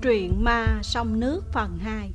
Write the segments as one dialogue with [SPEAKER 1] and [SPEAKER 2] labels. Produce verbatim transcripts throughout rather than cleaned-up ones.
[SPEAKER 1] Truyện ma sông nước phần hai.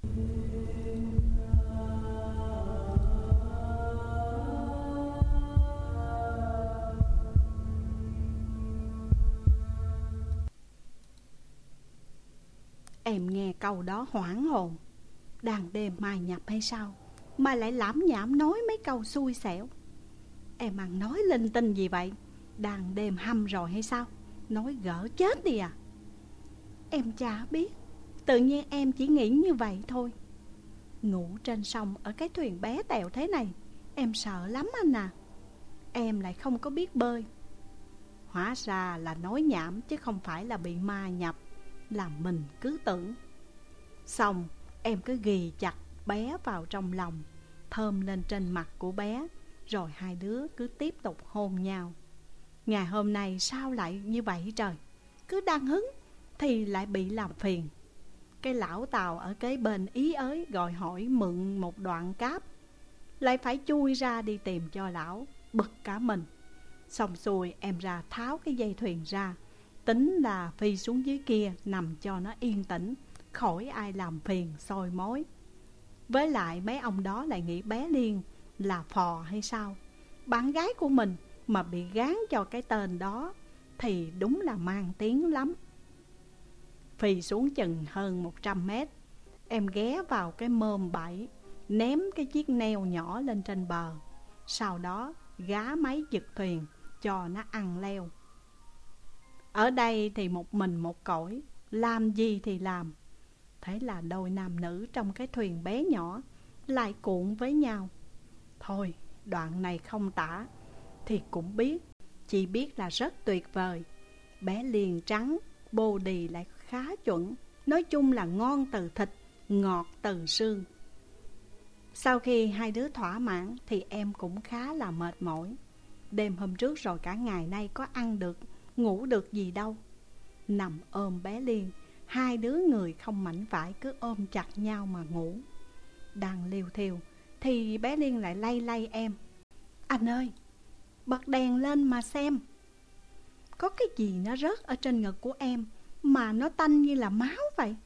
[SPEAKER 1] Em nghe câu đó hoảng hồn. Đàn đêm mai nhập hay sao mà lại lảm nhảm nói mấy câu xui xẻo? Em ăn nói linh tinh gì vậy? Đàn đêm hâm rồi hay sao? Nói gỡ chết đi à? Em chả biết, tự nhiên em chỉ nghĩ như vậy thôi. Ngủ trên sông ở cái thuyền bé tẹo thế này, em sợ lắm anh à. Em lại không có biết bơi. Hóa ra là nói nhảm chứ không phải là bị ma nhập, làm mình cứ tưởng. Xong em cứ ghì chặt bé vào trong lòng, thơm lên trên mặt của bé, rồi hai đứa cứ tiếp tục hôn nhau. Ngày hôm nay sao lại như vậy trời? Cứ đang hứng thì lại bị làm phiền. Cái lão Tàu ở kế bên ý ới gọi hỏi mượn một đoạn cáp, lại phải chui ra đi tìm cho lão, bực cả mình. Xong xuôi em ra tháo cái dây thuyền ra, tính là phi xuống dưới kia nằm cho nó yên tĩnh, khỏi ai làm phiền soi mối. Với lại mấy ông đó lại nghĩ bé Liên là phò hay sao? Bạn gái của mình mà bị gán cho cái tên đó thì đúng là mang tiếng lắm. Phi xuống chừng hơn một trăm mét, em ghé vào cái mơm bẫy, ném cái chiếc neo nhỏ lên trên bờ. Sau đó gá máy giật thuyền cho nó ăn leo. Ở đây thì một mình một cõi, làm gì thì làm. Thế là đôi nam nữ trong cái thuyền bé nhỏ lại cuộn với nhau. Thôi đoạn này không tả thì cũng biết, chỉ biết là rất tuyệt vời. Bé Liên trắng, body lại khá chuẩn, nói chung là ngon từ thịt, ngọt từ xương. Sau khi hai đứa thỏa mãn thì em cũng khá là mệt mỏi. Đêm hôm trước rồi cả ngày nay có ăn được, ngủ được gì đâu. Nằm ôm bé Liên, hai đứa người không mảnh vải cứ ôm chặt nhau mà ngủ. Đang liêu thiêu thì bé Liên lại lay lay em. Anh ơi, bật đèn lên mà xem. Có cái gì nó rớt ở trên ngực của em mà nó tanh như là máu vậy.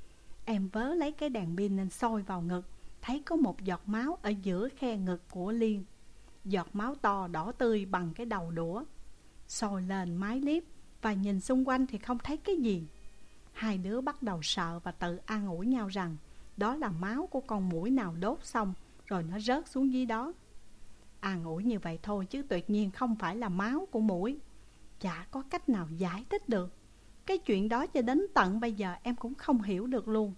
[SPEAKER 1] Em vớ lấy cái đèn pin nên soi vào ngực, thấy có một giọt máu ở giữa khe ngực của Liên. Giọt máu to đỏ tươi bằng cái đầu đũa. Soi lên mái liếp và nhìn xung quanh thì không thấy cái gì. Hai đứa bắt đầu sợ và tự an ủi nhau rằng đó là máu của con muỗi nào đốt xong rồi nó rớt xuống dưới đó. An ủi như vậy thôi chứ tuyệt nhiên không phải là máu của muỗi. Chả có cách nào giải thích được. Cái chuyện đó cho đến tận bây giờ em cũng không hiểu được luôn.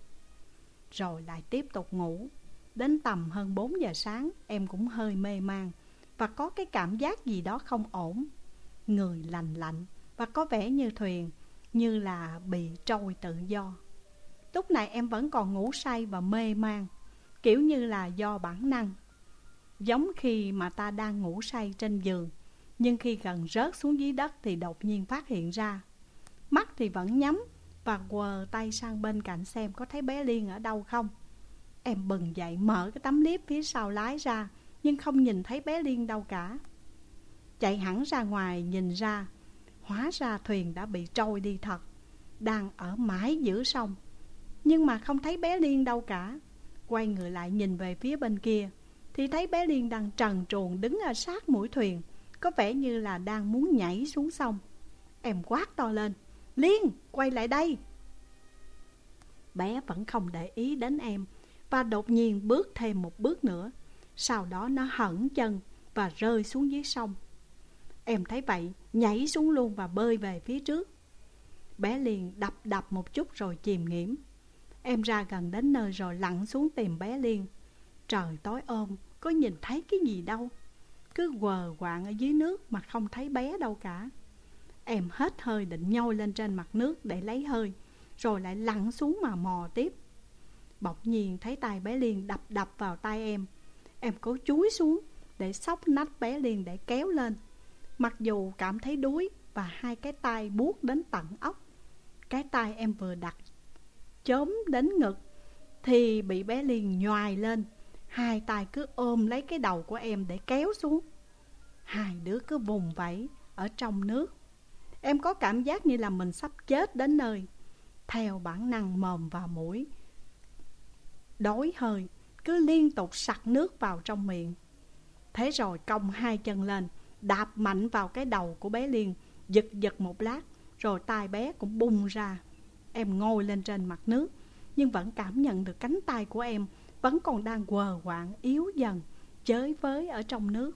[SPEAKER 1] Rồi lại tiếp tục ngủ. Đến tầm hơn bốn giờ sáng em cũng hơi mê man và có cái cảm giác gì đó không ổn. Người lành lạnh và có vẻ như thuyền như là bị trôi tự do. Lúc này em vẫn còn ngủ say và mê man, kiểu như là do bản năng. Giống khi mà ta đang ngủ say trên giường, nhưng khi gần rớt xuống dưới đất thì đột nhiên phát hiện ra. Mắt thì vẫn nhắm và quờ tay sang bên cạnh xem có thấy bé Liên ở đâu không. Em bừng dậy mở cái tấm liếp phía sau lái ra, nhưng không nhìn thấy bé Liên đâu cả. Chạy hẳn ra ngoài nhìn ra, hóa ra thuyền đã bị trôi đi thật, đang ở mãi giữa sông. Nhưng mà không thấy bé Liên đâu cả. Quay người lại nhìn về phía bên kia thì thấy bé Liên đang trần truồng đứng ở sát mũi thuyền, có vẻ như là đang muốn nhảy xuống sông. Em quát to lên: Liên, quay lại đây! Bé vẫn không để ý đến em và đột nhiên bước thêm một bước nữa. Sau đó nó hẫng chân và rơi xuống dưới sông. Em thấy vậy, nhảy xuống luôn và bơi về phía trước. Bé Liên đập đập một chút rồi chìm nghỉm. Em ra gần đến nơi rồi lặn xuống tìm bé Liên. Trời tối ôm, có nhìn thấy cái gì đâu. Cứ quờ quạng ở dưới nước mà không thấy bé đâu cả. Em hết hơi định nhoi lên trên mặt nước để lấy hơi, rồi lại lặn xuống mà mò tiếp. Bỗng nhiên thấy tay bé Liên đập đập vào tay em. Em cố chúi xuống để xốc nách bé Liên để kéo lên. Mặc dù cảm thấy đuối và hai cái tay buốt đến tận óc. Cái tay em vừa đặt chốm đến ngực thì bị bé Liên nhoài lên. Hai tay cứ ôm lấy cái đầu của em để kéo xuống. Hai đứa cứ vùng vẫy ở trong nước. Em có cảm giác như là mình sắp chết đến nơi. theo bản năng mồm và mũi đói hơi, cứ liên tục sặc nước vào trong miệng. Thế rồi cong hai chân lên, đạp mạnh vào cái đầu của bé Liên, giật giật một lát, rồi tai bé cũng bung ra. Em ngồi lên trên mặt nước, nhưng vẫn cảm nhận được cánh tay của em vẫn còn đang quờ quạng yếu dần, chới với ở trong nước.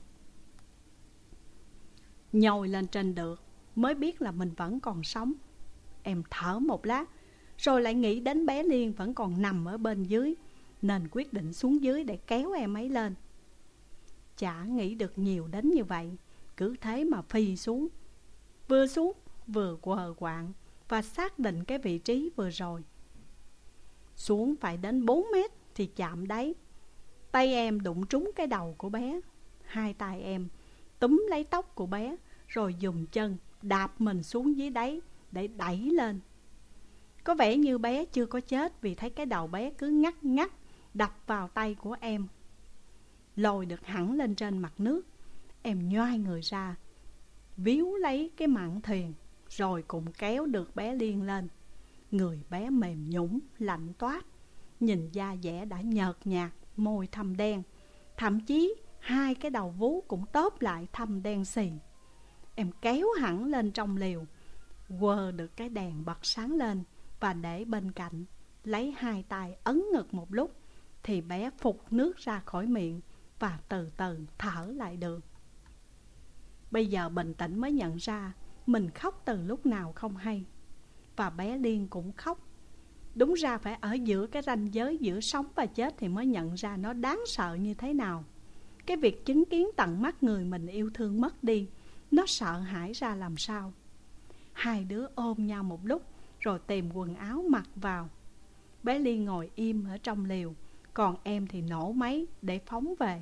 [SPEAKER 1] Nhồi lên trên được, mới biết là mình vẫn còn sống. Em thở một lát, rồi lại nghĩ đến bé Liên vẫn còn nằm ở bên dưới, nên quyết định xuống dưới để kéo em ấy lên. Chả nghĩ được nhiều đến như vậy, cứ thế mà phi xuống. Vừa xuống vừa quờ quạng và xác định cái vị trí vừa rồi. Xuống phải đến bốn mét thì chạm đáy. Tay em đụng trúng cái đầu của bé. Hai tay em túm lấy tóc của bé, rồi dùng chân đạp mình xuống dưới đáy để đẩy lên. Có vẻ như bé chưa có chết, vì thấy cái đầu bé cứ ngắt ngắt đập vào tay của em. Lôi được hẳn lên trên mặt nước, em nhoai người ra, víu lấy cái mạn thuyền, rồi cũng kéo được bé Liên lên. Người bé mềm nhũn, lạnh toát, nhìn da dẻ đã nhợt nhạt, môi thâm đen, thậm chí hai cái đầu vú cũng tóp lại thâm đen xì. Em kéo hẳn lên trong liều, quơ được cái đèn bật sáng lên và để bên cạnh, lấy hai tay ấn ngực một lúc, thì bé phụt nước ra khỏi miệng và từ từ thở lại được. Bây giờ bình tĩnh mới nhận ra mình khóc từ lúc nào không hay. Và bé Liên cũng khóc. Đúng ra phải ở giữa cái ranh giới giữa sống và chết thì mới nhận ra nó đáng sợ như thế nào. Cái việc chứng kiến tận mắt người mình yêu thương mất đi, nó sợ hãi ra làm sao. Hai đứa ôm nhau một lúc, rồi tìm quần áo mặc vào. Bé Liên ngồi im ở trong liều, còn em thì nổ máy để phóng về.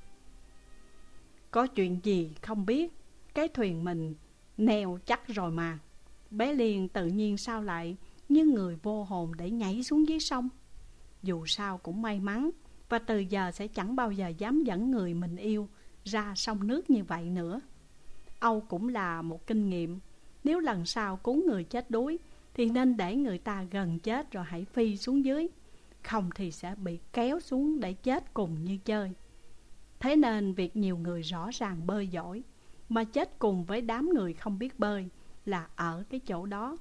[SPEAKER 1] Có chuyện gì không biết, cái thuyền mình neo chắc rồi mà. Bé Liên tự nhiên sao lại như người vô hồn để nhảy xuống dưới sông. Dù sao cũng may mắn, và từ giờ sẽ chẳng bao giờ dám dẫn người mình yêu ra sông nước như vậy nữa. Âu cũng là một kinh nghiệm. Nếu lần sau cứu người chết đuối thì nên để người ta gần chết rồi hãy phi xuống dưới, không thì sẽ bị kéo xuống để chết cùng như chơi. Thế nên việc nhiều người rõ ràng bơi giỏi mà chết cùng với đám người không biết bơi là ở cái chỗ đó.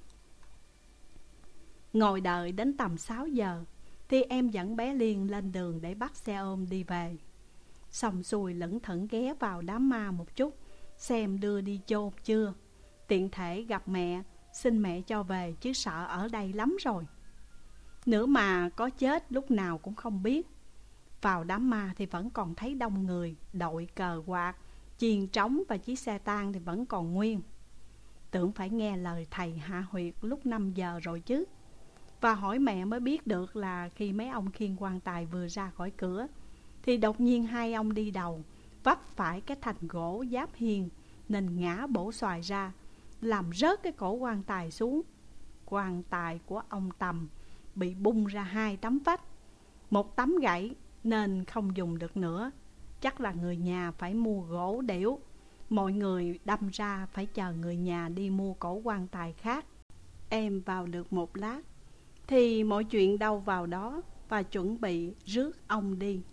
[SPEAKER 1] Ngồi đợi đến tầm sáu giờ thì em dẫn bé Liên lên đường để bắt xe ôm đi về. Xong xuôi lững thững ghé vào đám ma một chút, xem đưa đi chôn chưa, tiện thể gặp mẹ, xin mẹ cho về chứ sợ ở đây lắm rồi. Nữa mà có chết lúc nào cũng không biết. Vào đám ma thì vẫn còn thấy đông người, đội cờ quạt, chiên trống và chiếc xe tang thì vẫn còn nguyên. Tưởng phải nghe lời thầy hạ huyệt lúc năm giờ rồi chứ. Và hỏi mẹ mới biết được là khi mấy ông khiêng quan tài vừa ra khỏi cửa thì đột nhiên hai ông đi đầu vấp phải cái thành gỗ giáp hiên, nên ngã bổ xoài ra, làm rớt cái cổ quan tài xuống. Quan tài của ông Tầm bị bung ra hai tấm vách. Một tấm gãy nên không dùng được nữa. Chắc là người nhà phải mua gỗ đẽo. Mọi người đâm ra phải chờ người nhà đi mua cổ quan tài khác. Em vào được một lát thì mọi chuyện đâu vào đó, và chuẩn bị rước ông đi.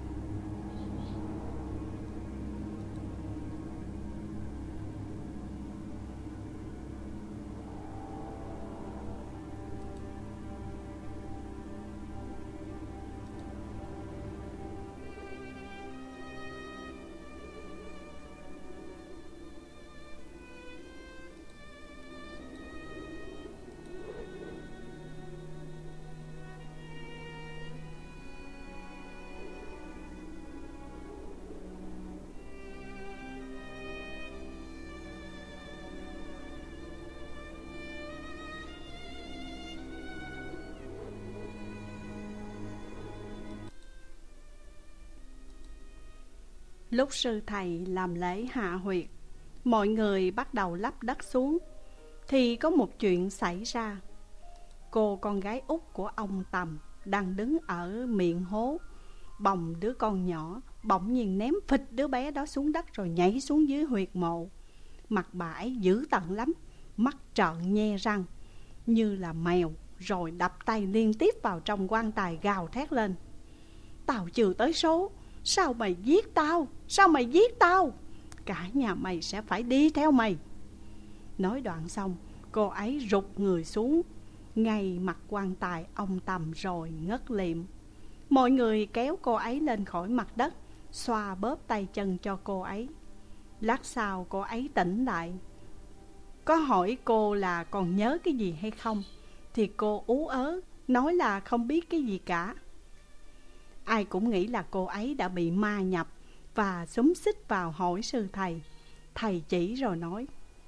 [SPEAKER 1] Lúc sư thầy làm lễ hạ huyệt, mọi người bắt đầu lấp đất xuống, thì có một chuyện xảy ra. Cô con gái út của ông Tầm đang đứng ở miệng hố, bồng đứa con nhỏ, bỗng nhiên ném phịch đứa bé đó xuống đất rồi nhảy xuống dưới huyệt mộ. Mặt bà ấy dữ tợn lắm, mắt trợn nhe răng như là mèo rồi đập tay liên tiếp vào trong quan tài gào thét lên: Tao chưa tới số, sao mày giết tao? Sao mày giết tao? Cả nhà mày sẽ phải đi theo mày. Nói đoạn xong, cô ấy rụt người xuống ngay mặt quan tài ông Tầm rồi ngất liệm. Mọi người kéo cô ấy lên khỏi mặt đất, xoa bóp tay chân cho cô ấy. Lát sau cô ấy tỉnh lại. Có hỏi cô là còn nhớ cái gì hay không, thì cô ú ớ nói là không biết cái gì cả. Ai cũng nghĩ là cô ấy đã bị ma nhập và xúm xích vào hỏi sư thầy. Thầy chỉ rồi nói: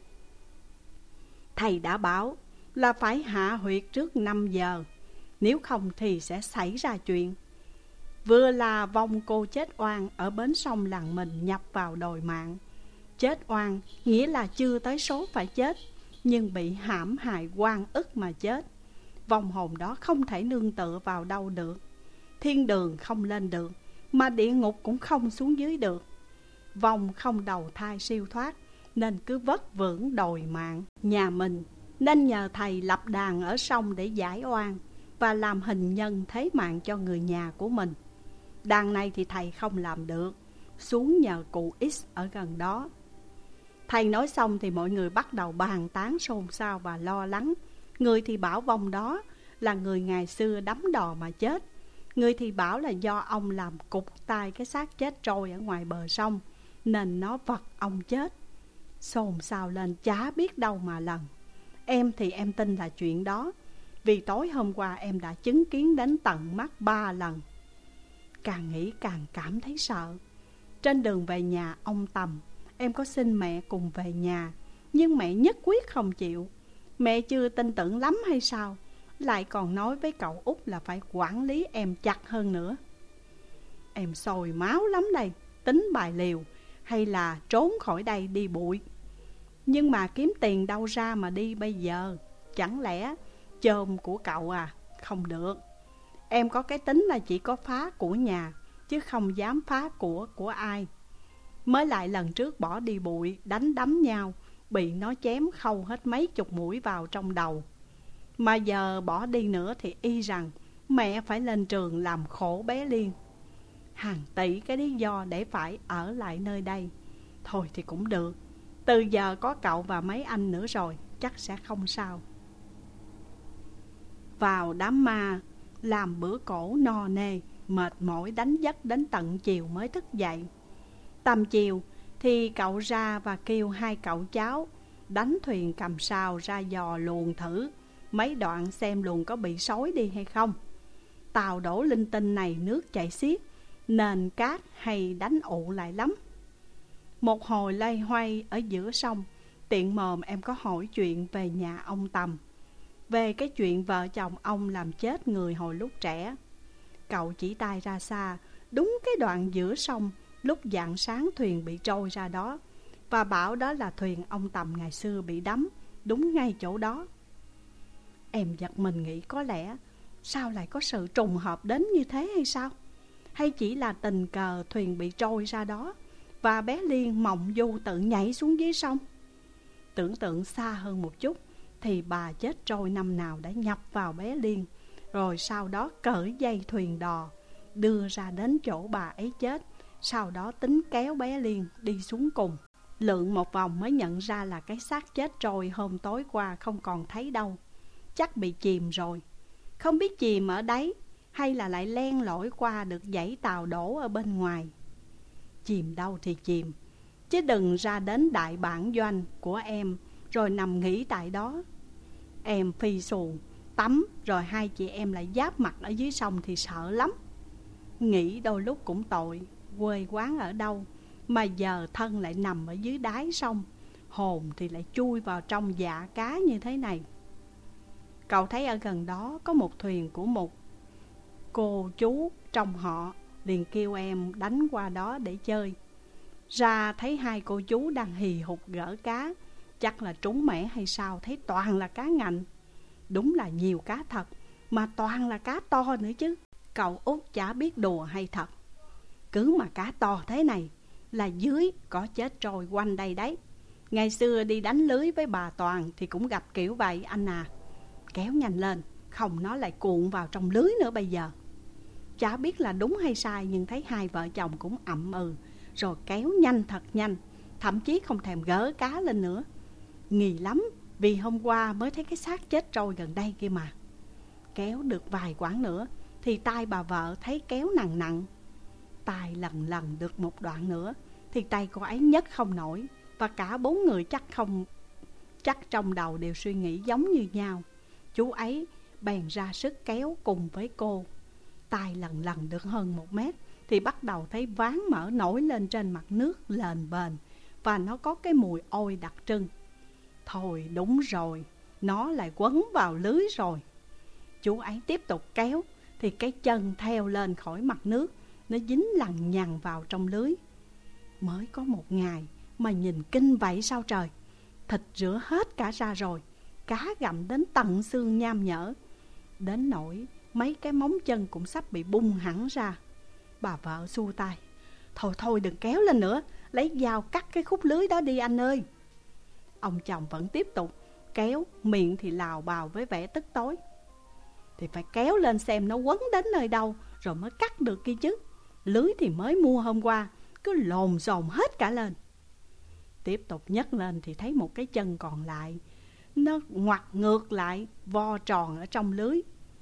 [SPEAKER 1] Thầy đã bảo là phải hạ huyệt trước năm giờ, nếu không thì sẽ xảy ra chuyện. Vừa là vong cô chết oan ở bến sông làng mình nhập vào đòi mạng. Chết oan nghĩa là chưa tới số phải chết, nhưng bị hãm hại oan ức mà chết. Vong hồn đó không thể nương tựa vào đâu được. Thiên đường không lên được, mà địa ngục cũng không xuống dưới được. Vong không đầu thai siêu thoát, nên cứ vất vưởng đòi mạng. Nhà mình nên nhờ thầy lập đàn ở sông để giải oan và làm hình nhân thế mạng cho người nhà của mình. Đàn này thì thầy không làm được, xuống nhờ cụ X ở gần đó. Thầy nói xong thì mọi người bắt đầu bàn tán xôn xao và lo lắng. Người thì bảo vong đó là người ngày xưa đắm đò mà chết, người thì bảo là do ông làm cục tay cái xác chết trôi ở ngoài bờ sông, nên nó vật ông chết. Xôn xao lên chả biết đâu mà lần. Em thì em tin là chuyện đó, vì tối hôm qua em đã chứng kiến đến tận mắt ba lần. Càng nghĩ càng cảm thấy sợ. Trên đường về nhà ông Tầm, em có xin mẹ cùng về nhà, nhưng mẹ nhất quyết không chịu. Mẹ chưa tin tưởng lắm hay sao, lại còn nói với cậu út là phải quản lý em chặt hơn nữa. Em sôi máu lắm đây, tính bài liều hay là trốn khỏi đây đi bụi. Nhưng mà kiếm tiền đâu ra mà đi bây giờ? Chẳng lẽ chôm của cậu à? Không được. Em có cái tính là chỉ có phá của nhà, chứ không dám phá của của ai. Mới lại lần trước bỏ đi bụi, đánh đấm nhau, bị nó chém khâu hết mấy chục mũi vào trong đầu. Mà giờ bỏ đi nữa thì y rằng mẹ phải lên trường làm khổ bé Liên. Hàng tỷ cái lý do để phải ở lại nơi đây. Thôi thì cũng được, từ giờ có cậu và mấy anh nữa rồi, chắc sẽ không sao. Vào đám ma, làm bữa cổ no nê, mệt mỏi đánh giấc đến tận chiều mới thức dậy. Tầm chiều thì cậu ra và kêu hai cậu cháu đánh thuyền cầm sào ra dò luồng thử mấy đoạn xem luồng có bị xối đi hay không. Tàu đổ linh tinh này nước chảy xiết, nền cát hay đánh ụ lại lắm. Một hồi loay hoay ở giữa sông, tiện mồm em có hỏi chuyện về nhà ông Tầm, về cái chuyện vợ chồng ông làm chết người hồi lúc trẻ. Cậu chỉ tay ra xa, đúng cái đoạn giữa sông lúc rạng sáng thuyền bị trôi ra đó, và bảo đó là thuyền ông Tầm ngày xưa bị đắm, đúng ngay chỗ đó. Em giật mình nghĩ có lẽ sao lại có sự trùng hợp đến như thế hay sao? Hay chỉ là tình cờ thuyền bị trôi ra đó và bé Liên mộng du tự nhảy xuống dưới sông? Tưởng tượng xa hơn một chút thì bà chết trôi năm nào đã nhập vào bé Liên, rồi sau đó cởi dây thuyền đò đưa ra đến chỗ bà ấy chết, sau đó tính kéo bé Liên đi xuống cùng. Lượn một vòng mới nhận ra là cái xác chết trôi hôm tối qua không còn thấy đâu, chắc bị chìm rồi. Không biết chìm ở đấy hay là lại len lỏi qua được dãy tàu đổ ở bên ngoài. Chìm đâu thì chìm, chứ đừng ra đến đại bản doanh của em rồi nằm nghỉ tại đó. Em phi xuồng tắm rồi hai chị em lại giáp mặt ở dưới sông thì sợ lắm. Nghĩ đôi lúc cũng tội, quê quán ở đâu mà giờ thân lại nằm ở dưới đáy sông, hồn thì lại chui vào trong dạ cá như thế này. Cậu thấy ở gần đó có một thuyền của một cô chú trong họ, liền kêu em đánh qua đó để chơi. Ra thấy hai cô chú đang hì hục gỡ cá, chắc là trúng mẻ hay sao, thấy toàn là cá ngạnh. Đúng là nhiều cá thật, mà toàn là cá to nữa chứ. Cậu út chả biết đùa hay thật. Cứ mà cá to thế này là dưới có chết trôi quanh đây đấy. Ngày xưa đi đánh lưới với bà Toàn thì cũng gặp kiểu vậy anh à. Kéo nhanh lên, không nó lại cuộn vào trong lưới nữa bây giờ. Chả biết là đúng hay sai, nhưng thấy hai vợ chồng cũng ậm ừ, rồi kéo nhanh thật nhanh, thậm chí không thèm gỡ cá lên nữa. Nghi lắm, vì hôm qua mới thấy cái xác chết trôi gần đây kia mà. Kéo được vài quãng nữa thì tay bà vợ thấy kéo nặng nặng. Tay lần lần được một đoạn nữa thì tay cô ấy nhấc không nổi. Và cả bốn người chắc không chắc trong đầu đều suy nghĩ giống như nhau. Chú ấy bèn ra sức kéo cùng với cô. Tay lần lần được hơn một mét thì bắt đầu thấy ván mỡ nổi lên trên mặt nước lềnh bềnh, và nó có cái mùi ôi đặc trưng. Thôi đúng rồi, nó lại quấn vào lưới rồi. Chú ấy tiếp tục kéo thì cái chân theo lên khỏi mặt nước, nó dính lằng nhằng vào trong lưới. Mới có một ngày mà nhìn kinh vậy sao trời. Thịt rửa hết cả ra rồi, cá gặm đến tận xương nham nhở, đến nỗi mấy cái móng chân cũng sắp bị bung hẳn ra. Bà vợ xua tay: Thôi thôi đừng kéo lên nữa, lấy dao cắt cái khúc lưới đó đi anh ơi. Ông chồng vẫn tiếp tục kéo, miệng thì lào bào với vẻ tức tối: Thì phải kéo lên xem nó quấn đến nơi đâu rồi mới cắt được kia chứ. Lưới thì mới mua hôm qua, cứ lồn xồn hết cả lên. Tiếp tục nhấc lên thì thấy một cái chân còn lại, nó ngoặt ngược lại, vo tròn ở trong lưới.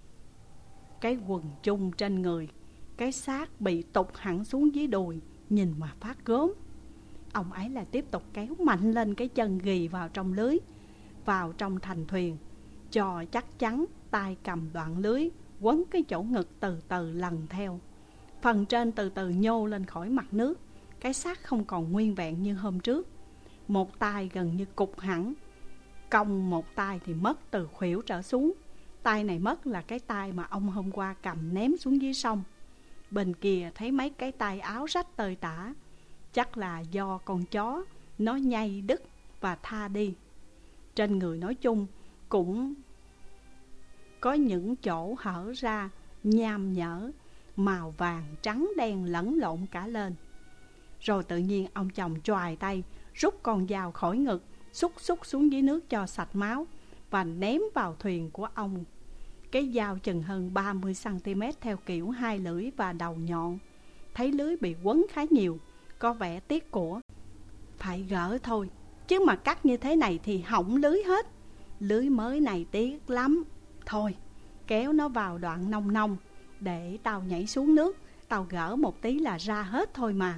[SPEAKER 1] Cái quần chung trên người, cái xác bị tụt hẳn xuống dưới đùi, nhìn mà phát gớm. Ông ấy lại tiếp tục kéo mạnh lên cái chân ghì vào trong lưới, vào trong thành thuyền, cho chắc chắn. Tay cầm đoạn lưới quấn cái chỗ ngực, từ từ lần theo. Phần trên từ từ nhô lên khỏi mặt nước. Cái xác không còn nguyên vẹn như hôm trước. Một tay gần như cụt hẳn, cong một tay thì mất từ khuỷu trở xuống. Tay này mất là cái tay mà ông hôm qua cầm ném xuống dưới sông. Bên kia thấy mấy cái tay áo rách tơi tả, chắc là do con chó nó nhây đứt và tha đi. Trên người nói chung cũng có những chỗ hở ra nham nhở, màu vàng trắng đen lẫn lộn cả lên. Rồi tự nhiên ông chồng choài tay, rút con dao khỏi ngực, xúc xúc xuống dưới nước cho sạch máu, và ném vào thuyền của ông. Cái dao chừng hơn ba mươi xăng ti mét theo kiểu hai lưỡi và đầu nhọn. Thấy lưới bị quấn khá nhiều, có vẻ tiếc của. Phải gỡ thôi, chứ mà cắt như thế này thì hỏng lưới hết. Lưới mới này tiếc lắm. Thôi, kéo nó vào đoạn nông nông, để tao nhảy xuống nước, tao gỡ một tí là ra hết thôi mà.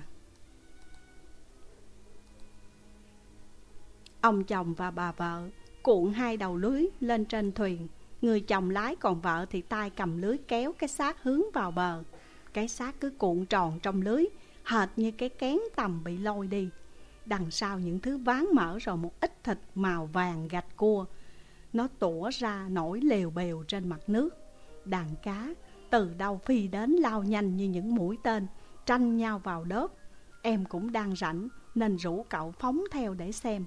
[SPEAKER 1] Ông chồng và bà vợ cuộn hai đầu lưới lên trên thuyền. Người chồng lái, còn vợ thì tay cầm lưới kéo cái xác hướng vào bờ. Cái xác cứ cuộn tròn trong lưới, hệt như cái kén tầm bị lôi đi. Đằng sau những thứ ván mỡ rồi một ít thịt màu vàng gạch cua, nó tủa ra nổi lèo bèo trên mặt nước. Đàn cá từ đâu phi đến lao nhanh như những mũi tên, tranh nhau vào đớp. Em cũng đang rảnh nên rủ cậu phóng theo để xem.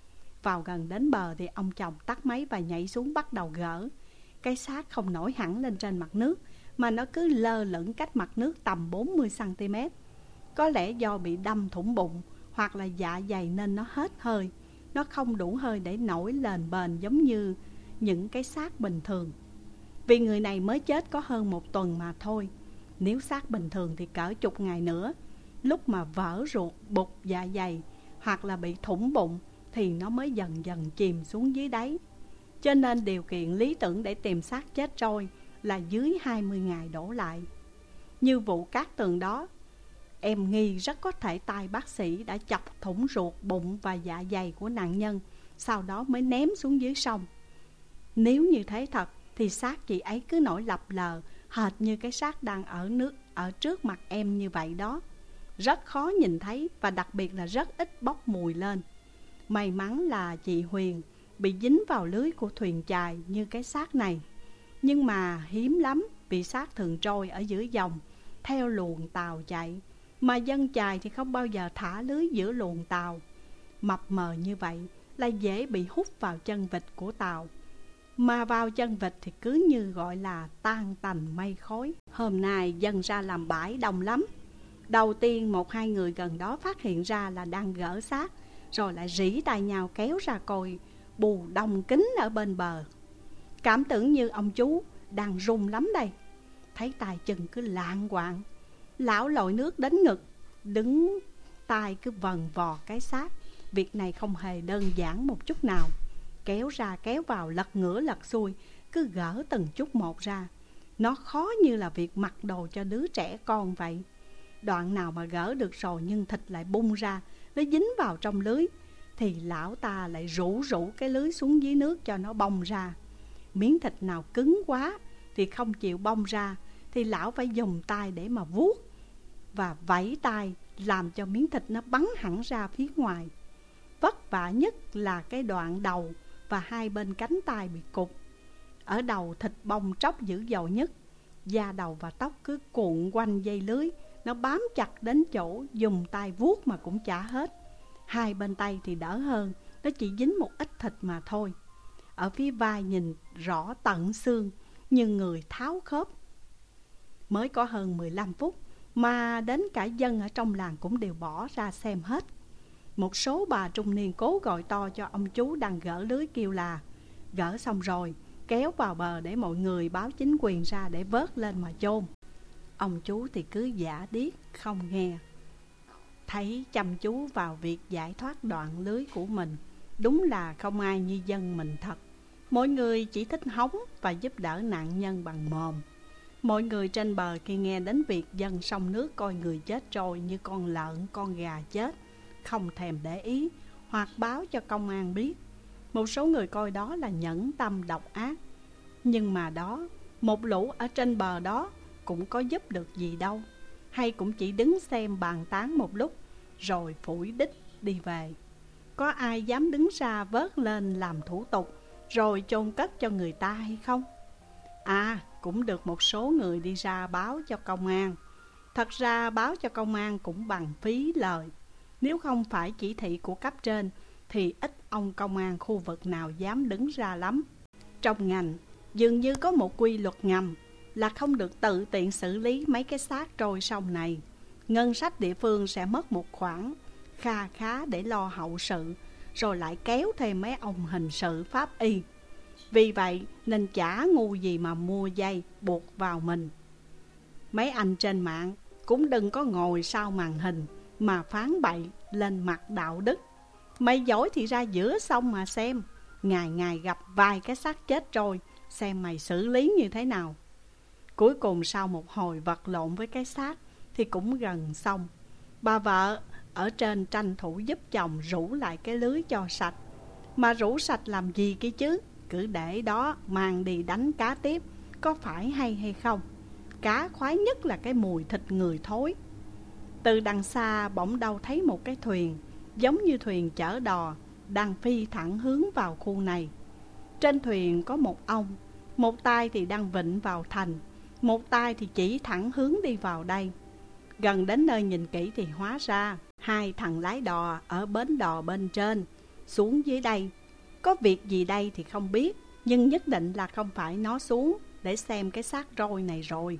[SPEAKER 1] Vào gần đến bờ thì ông chồng tắt máy và nhảy xuống bắt đầu gỡ. Cái xác không nổi hẳn lên trên mặt nước, mà nó cứ lơ lửng cách mặt nước tầm bốn mươi xăng ti mét. Có lẽ do bị đâm thủng bụng hoặc là dạ dày nên nó hết hơi. Nó không đủ hơi để nổi lềnh bềnh giống như những cái xác bình thường. Vì người này mới chết có hơn một tuần mà thôi. Nếu xác bình thường thì cỡ chục ngày nữa, lúc mà vỡ ruột, bục dạ dày hoặc là bị thủng bụng, thì nó mới dần dần chìm xuống dưới đáy. Cho nên điều kiện lý tưởng để tìm xác chết trôi là dưới hai mươi ngày đổ lại. Như vụ cát tường đó, em nghi rất có thể tay bác sĩ đã chọc thủng ruột, bụng và dạ dày của nạn nhân, sau đó mới ném xuống dưới sông. Nếu như thế thật thì xác chị ấy cứ nổi lập lờ, hệt như cái xác đang ở nước ở trước mặt em như vậy đó. Rất khó nhìn thấy và đặc biệt là rất ít bốc mùi lên. May mắn là chị Huyền bị dính vào lưới của thuyền chài như cái xác này. Nhưng mà hiếm lắm, vì xác thường trôi ở giữa dòng theo luồng tàu chạy, mà dân chài thì không bao giờ thả lưới giữa luồng tàu. Mập mờ như vậy là dễ bị hút vào chân vịt của tàu, mà vào chân vịt thì cứ như gọi là tan tành mây khói. Hôm nay dân ra làm bãi đông lắm. Đầu tiên một hai người gần đó phát hiện ra là đang gỡ xác, rồi lại rỉ tai nhau kéo ra coi bù đông kín ở bên bờ. Cảm tưởng như ông chú đang run lắm đây. Thấy tay chân cứ lạng quạng, lão lội nước đến ngực, đứng tay cứ vần vò cái xác. Việc này không hề đơn giản một chút nào. Kéo ra kéo vào, lật ngửa lật xuôi, cứ gỡ từng chút một ra. Nó khó như là việc mặc đồ cho đứa trẻ con vậy. Đoạn nào mà gỡ được rồi nhưng thịt lại bung ra, nó dính vào trong lưới, thì lão ta lại rũ rũ cái lưới xuống dưới nước cho nó bong ra. Miếng thịt nào cứng quá thì không chịu bong ra, thì lão phải dùng tay để mà vuốt và vẫy tay, làm cho miếng thịt nó bắn hẳn ra phía ngoài. Vất vả nhất là cái đoạn đầu và hai bên cánh tay bị cụt. Ở đầu thịt bong tróc dữ dội nhất, da đầu và tóc cứ cuộn quanh dây lưới, nó bám chặt đến chỗ dùng tay vuốt mà cũng chả hết. Hai bên tay thì đỡ hơn, nó chỉ dính một ít thịt mà thôi. Ở phía vai nhìn rõ tận xương, nhưng người tháo khớp. Mới có hơn mười lăm phút mà đến cả dân ở trong làng cũng đều bỏ ra xem hết. Một số bà trung niên cố gọi to cho ông chú đang gỡ lưới, kêu là gỡ xong rồi, kéo vào bờ để mọi người báo chính quyền ra để vớt lên mà chôn. Ông chú thì cứ giả điếc không nghe. Thấy chăm chú vào việc giải thoát đoạn lưới của mình, đúng là không ai như dân mình thật. Mỗi người chỉ thích hóng và giúp đỡ nạn nhân bằng mồm. Mọi người trên bờ khi nghe đến việc dân sông nước coi người chết trôi như con lợn, con gà chết, không thèm để ý hoặc báo cho công an biết. Một số người coi đó là nhẫn tâm độc ác. Nhưng mà đó, một lũ ở trên bờ đó cũng có giúp được gì đâu, hay cũng chỉ đứng xem bàn tán một lúc rồi phủi đích đi về. Có ai dám đứng ra vớt lên làm thủ tục rồi chôn cất cho người ta hay không? À, cũng được một số người đi ra báo cho công an. Thật ra báo cho công an cũng bằng phí lời. Nếu không phải chỉ thị của cấp trên thì ít ông công an khu vực nào dám đứng ra lắm. Trong ngành dường như có một quy luật ngầm là không được tự tiện xử lý mấy cái xác trôi sông này. Ngân sách địa phương sẽ mất một khoản kha khá để lo hậu sự, rồi lại kéo thêm mấy ông hình sự pháp y. Vì vậy nên chả ngu gì mà mua dây buộc vào mình. Mấy anh trên mạng cũng đừng có ngồi sau màn hình mà phán bậy lên mặt đạo đức. Mày giỏi thì ra giữa sông mà xem, ngày ngày gặp vài cái xác chết trôi, xem mày xử lý như thế nào. Cuối cùng sau một hồi vật lộn với cái xác thì cũng gần xong. Bà vợ ở trên tranh thủ giúp chồng rũ lại cái lưới cho sạch. Mà rũ sạch làm gì kia chứ, cứ để đó mang đi đánh cá tiếp, có phải hay hay không? Cá khoái nhất là cái mùi thịt người thối. Từ đằng xa bỗng đâu thấy một cái thuyền, giống như thuyền chở đò, đang phi thẳng hướng vào khu này. Trên thuyền có một ông, một tay thì đang vịnh vào thành, một tay thì chỉ thẳng hướng đi vào đây. Gần đến nơi nhìn kỹ thì hóa ra hai thằng lái đò ở bến đò bên trên xuống dưới đây. Có việc gì đây thì không biết, nhưng nhất định là không phải nó xuống để xem cái xác trôi này rồi.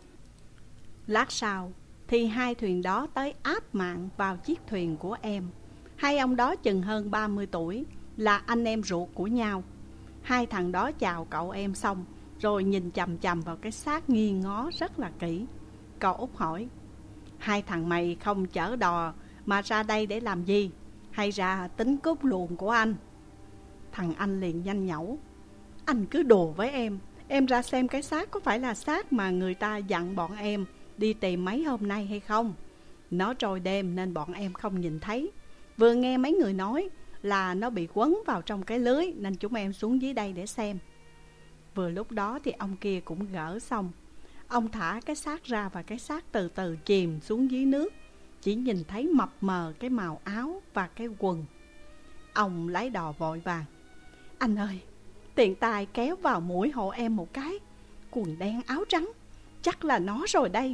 [SPEAKER 1] Lát sau thì hai thuyền đó tới áp mạng vào chiếc thuyền của em. Hai ông đó chừng hơn ba mươi tuổi, là anh em ruột của nhau. Hai thằng đó chào cậu em xong rồi nhìn chằm chằm vào cái xác nghi ngó rất là kỹ. Cậu Út hỏi: hai thằng mày không chở đò mà ra đây để làm gì? Hay ra tính cướp luồng của anh? Thằng anh liền nhanh nhẩu: anh cứ đùa với em. Em ra xem cái xác có phải là xác mà người ta dặn bọn em đi tìm mấy hôm nay hay không. Nó trôi đêm nên bọn em không nhìn thấy. Vừa nghe mấy người nói là nó bị quấn vào trong cái lưới, nên chúng em xuống dưới đây để xem. Vừa lúc đó thì ông kia cũng gỡ xong. Ông thả cái xác ra và cái xác từ từ chìm xuống dưới nước. Chỉ nhìn thấy mập mờ cái màu áo và cái quần. Ông lái đò vội vàng: anh ơi, tiện tay kéo vào mũi hộ em một cái, quần đen áo trắng, chắc là nó rồi đây.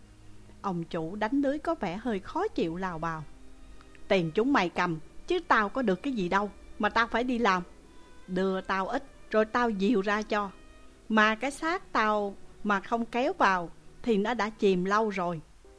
[SPEAKER 1] Ông chủ đánh lưới có vẻ hơi khó chịu lào bào: tiền chúng mày cầm, chứ tao có được cái gì đâu mà tao phải đi làm. Đưa tao ít rồi tao dìu ra cho. Mà cái xác tao mà không kéo vào thì nó đã chìm lâu rồi.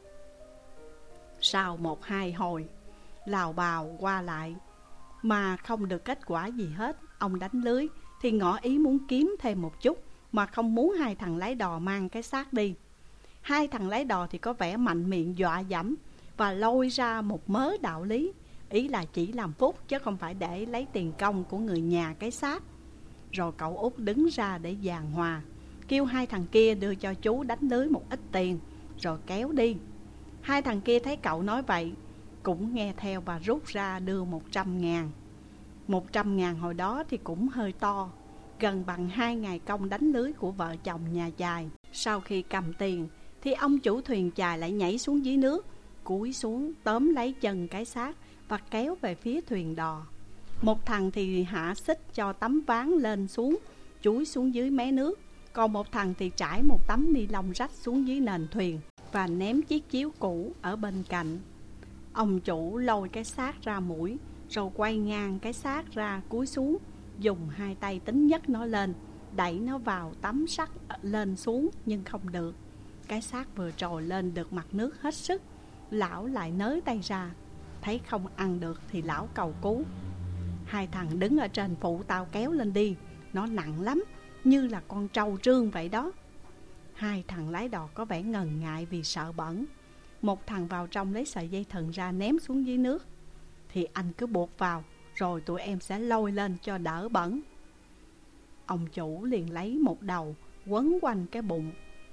[SPEAKER 1] Sau một hai hồi lào bào qua lại mà không được kết quả gì hết, ông đánh lưới thì ngỏ ý muốn kiếm thêm một chút, mà không muốn hai thằng lái đò mang cái xác đi. Hai thằng lái đò thì có vẻ mạnh miệng dọa dẫm và lôi ra một mớ đạo lý, ý là chỉ làm phúc chứ không phải để lấy tiền công của người nhà cái xác. Rồi cậu Út đứng ra để giảng hòa, kêu hai thằng kia đưa cho chú đánh lưới một ít tiền rồi kéo đi. Hai thằng kia thấy cậu nói vậy cũng nghe theo và rút ra đưa một trăm ngàn. Một trăm ngàn hồi đó thì cũng hơi to, gần bằng hai ngày công đánh lưới của vợ chồng nhà chài. Sau khi cầm tiền thì ông chủ thuyền chài lại nhảy xuống dưới nước, cúi xuống tóm lấy chân cái xác và kéo về phía thuyền đò. Một thằng thì hạ xích cho tấm ván lên xuống, chúi xuống dưới mé nước. Còn một thằng thì trải một tấm ni lông rách xuống dưới nền thuyền và ném chiếc chiếu cũ ở bên cạnh. Ông chủ lôi cái xác ra mũi, rồi quay ngang cái xác ra cúi xuống, dùng hai tay tính nhấc nó lên, đẩy nó vào tấm sắt lên xuống nhưng không được. Cái xác vừa trồi lên được mặt nước hết sức, lão lại nới tay ra, thấy không ăn được thì lão cầu cứu: hai thằng đứng ở trên phụ tao kéo lên đi, nó nặng lắm, như là con trâu trương vậy đó. Hai thằng lái đò có vẻ ngần ngại vì sợ bẩn. Một thằng vào trong lấy sợi dây thừng ra ném xuống dưới nước: thì anh cứ buộc vào, rồi tụi em sẽ lôi lên cho đỡ bẩn. Ông chủ liền lấy một đầu quấn quanh cái bụng,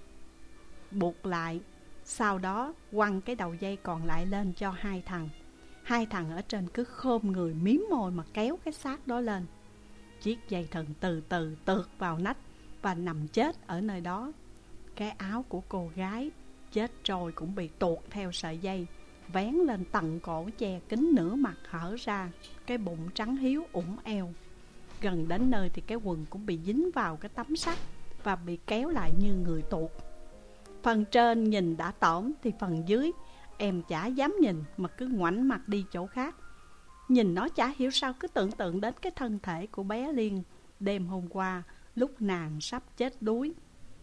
[SPEAKER 1] buộc lại, sau đó quăng cái đầu dây còn lại lên cho hai thằng. Hai thằng ở trên cứ khom người miếm môi mà kéo cái xác đó lên. Chiếc dây thừng từ từ tượt vào nách và nằm chết ở nơi đó. Cái áo của cô gái chết trôi cũng bị tuột theo sợi dây, vén lên tận cổ che kín nửa mặt hở ra, cái bụng trắng hiếu ủng eo. Gần đến nơi thì cái quần cũng bị dính vào cái tấm sắt và bị kéo lại như người tuột. Phần trên nhìn đã tởm thì phần dưới em chả dám nhìn mà cứ ngoảnh mặt đi chỗ khác. Nhìn nó chả hiểu sao cứ tưởng tượng đến cái thân thể của bé Liên đêm hôm qua lúc nàng sắp chết đuối.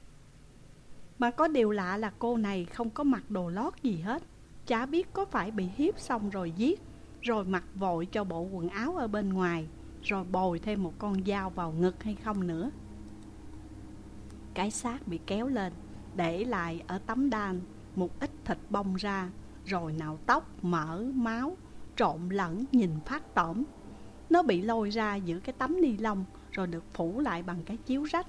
[SPEAKER 1] Mà có điều lạ là cô này không có mặc đồ lót gì hết. Chả biết có phải bị hiếp xong rồi giết, rồi mặc vội cho bộ quần áo ở bên ngoài, rồi bồi thêm một con dao vào ngực hay không nữa. Cái xác bị kéo lên, để lại ở tấm đan một ít thịt bong ra, rồi nào tóc, mỡ, máu trộn lẫn nhìn phát tởm. Nó bị lôi ra giữa cái tấm ni lông, rồi được phủ lại bằng cái chiếu rách.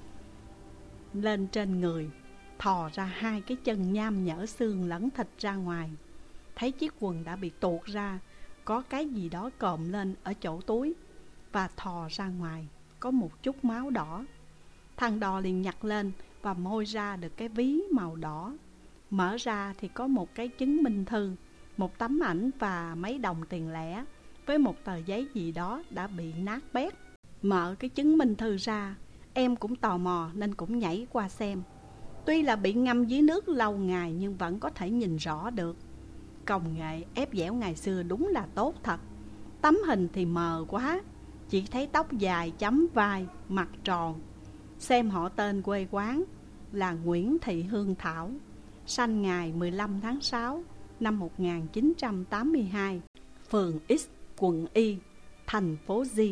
[SPEAKER 1] Lên trên người thò ra hai cái chân nham nhở xương lẫn thịt ra ngoài. Thấy chiếc quần đã bị tuột ra, có cái gì đó cộm lên ở chỗ túi, và thò ra ngoài có một chút máu đỏ. Thằng đò liền nhặt lên và môi ra được cái ví màu đỏ. Mở ra thì có một cái chứng minh thư, một tấm ảnh và mấy đồng tiền lẻ với một tờ giấy gì đó đã bị nát bét. Mở cái chứng minh thư ra, em cũng tò mò nên cũng nhảy qua xem. Tuy là bị ngâm dưới nước lâu ngày nhưng vẫn có thể nhìn rõ được. Công nghệ ép dẻo ngày xưa đúng là tốt thật. Tấm hình thì mờ quá, chỉ thấy tóc dài chấm vai, mặt tròn. Xem họ tên quê quán là Nguyễn Thị Hương Thảo, sanh ngày mười lăm tháng sáu năm một nghìn chín trăm tám mươi hai, phường X, quận Y, thành phố Di.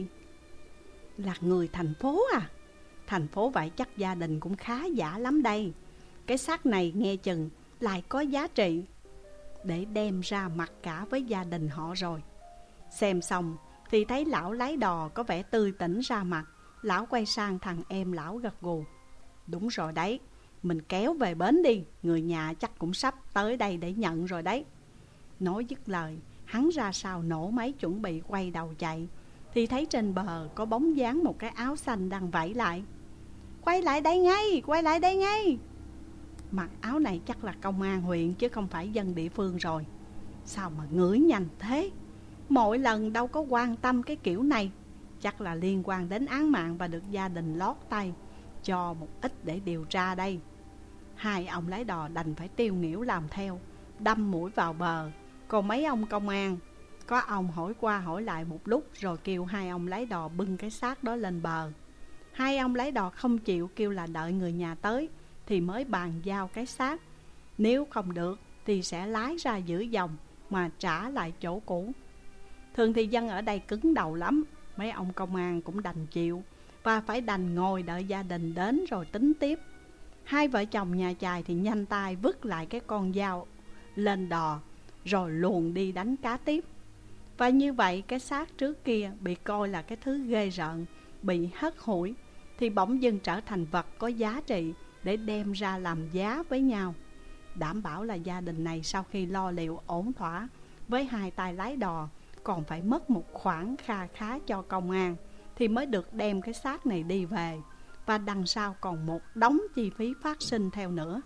[SPEAKER 1] Là người thành phố à? Thành phố vậy chắc gia đình cũng khá giả lắm đây. Cái xác này nghe chừng lại có giá trị để đem ra mặt cả với gia đình họ rồi. Xem xong thì thấy lão lái đò có vẻ tươi tỉnh ra mặt. Lão quay sang thằng em lão gật gù: đúng rồi đấy, mình kéo về bến đi, người nhà chắc cũng sắp tới đây để nhận rồi đấy. Nói dứt lời, hắn ra sau nổ máy chuẩn bị quay đầu chạy, thì thấy trên bờ có bóng dáng một cái áo xanh đang vẫy lại: quay lại đây ngay, quay lại đây ngay. Mặc áo này chắc là công an huyện chứ không phải dân địa phương rồi. Sao mà ngửi nhanh thế? Mỗi lần đâu có quan tâm cái kiểu này. Chắc là liên quan đến án mạng và được gia đình lót tay cho một ít để điều tra đây. Hai ông lái đò đành phải tiêu nghỉu làm theo, đâm mũi vào bờ. Còn mấy ông công an, có ông hỏi qua hỏi lại một lúc rồi kêu hai ông lái đò bưng cái xác đó lên bờ. Hai ông lái đò không chịu, kêu là đợi người nhà tới thì mới bàn giao cái xác. Nếu không được thì sẽ lái ra giữa dòng mà trả lại chỗ cũ. Thường thì dân ở đây cứng đầu lắm, mấy ông công an cũng đành chịu. và phải đành ngồi đợi gia đình đến rồi tính tiếp. Hai vợ chồng nhà chài thì nhanh tay vứt lại cái con dao lên đò, rồi luồn đi đánh cá tiếp. Và như vậy cái xác trước kia bị coi là cái thứ ghê rợn, bị hất hủi, thì bỗng dưng trở thành vật có giá trị để đem ra làm giá với nhau. Đảm bảo là gia đình này sau khi lo liệu ổn thỏa với hai tay lái đò, còn phải mất một khoản kha khá cho công an thì mới được đem cái xác này đi về. Và đằng sau còn một đống chi phí phát sinh theo nữa.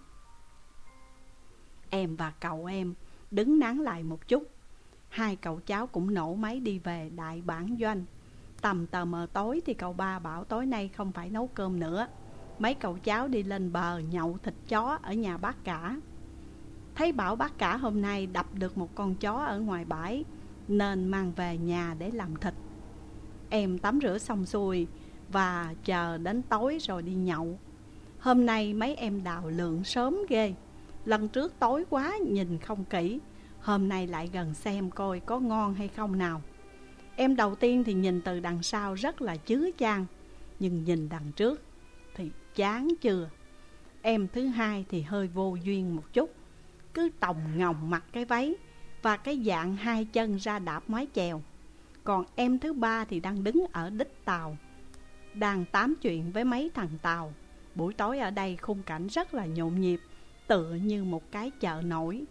[SPEAKER 1] Em và cậu em đứng nán lại một chút. Hai cậu cháu cũng nổ máy đi về đại bản doanh. Tầm tờ mờ tối thì cậu ba bảo tối nay không phải nấu cơm nữa. Mấy cậu cháu đi lên bờ nhậu thịt chó ở nhà bác cả. Thấy bảo bác cả hôm nay đập được một con chó ở ngoài bãi, nên mang về nhà để làm thịt. Em tắm rửa xong xuôi và chờ đến tối rồi đi nhậu. Hôm nay mấy em đào lượng sớm ghê. Lần trước tối quá nhìn không kỹ, hôm nay lại gần xem coi có ngon hay không nào. Em đầu tiên thì nhìn từ đằng sau rất là chứa chan, nhưng nhìn đằng trước thì chán chưa. Em thứ hai thì hơi vô duyên một chút, cứ tòng ngòng mặc cái váy và cái dạng hai chân ra đạp mái chèo. Còn em thứ ba thì đang đứng ở đích tàu, đang tám chuyện với mấy thằng tàu. Buổi tối ở đây khung cảnh rất là nhộn nhịp, tựa như một cái chợ nổi.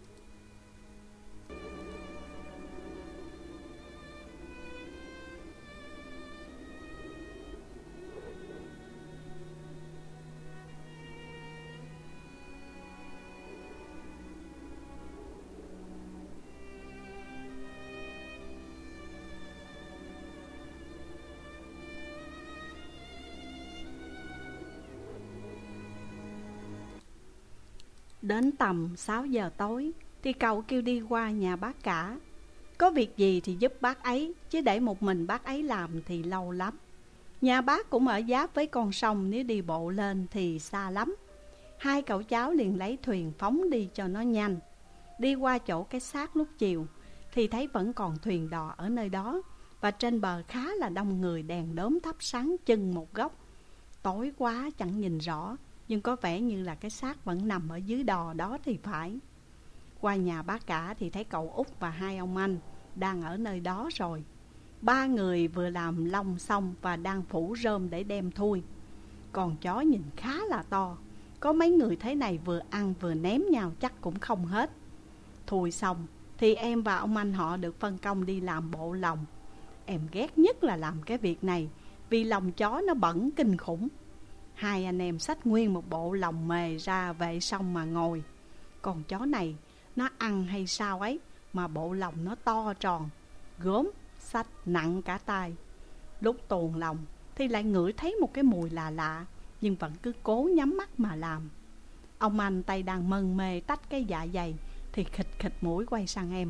[SPEAKER 1] Đến tầm sáu giờ tối thì cậu kêu đi qua nhà bác cả. Có việc gì thì giúp bác ấy, chứ để một mình bác ấy làm thì lâu lắm. Nhà bác cũng ở giáp với con sông, nếu đi bộ lên thì xa lắm. Hai cậu cháu liền lấy thuyền phóng đi cho nó nhanh. Đi qua chỗ cái xác lúc chiều thì thấy vẫn còn thuyền đò ở nơi đó, và trên bờ khá là đông người, đèn đốm thắp sáng chừng một góc. Tối quá chẳng nhìn rõ, nhưng có vẻ như là cái xác vẫn nằm ở dưới đò đó thì phải. Qua nhà bác cả thì thấy cậu Út và hai ông anh đang ở nơi đó rồi. Ba người vừa làm lông xong và đang phủ rơm để đem thui. Con chó nhìn khá là to, có mấy người thế này vừa ăn vừa ném nhau chắc cũng không hết. Thui xong thì em và ông anh họ được phân công đi làm bộ lòng. Em ghét nhất là làm cái việc này, vì lòng chó nó bẩn kinh khủng. Hai anh em xách nguyên một bộ lòng mề ra vệ xong mà ngồi. Con chó này nó ăn hay sao ấy mà bộ lòng nó to tròn, gớm, xách nặng cả tay. Lúc tuồn lòng thì lại ngửi thấy một cái mùi lạ lạ, nhưng vẫn cứ cố nhắm mắt mà làm. Ông anh tay đang mân mê tách cái dạ dày thì khịt khịt mũi quay sang em.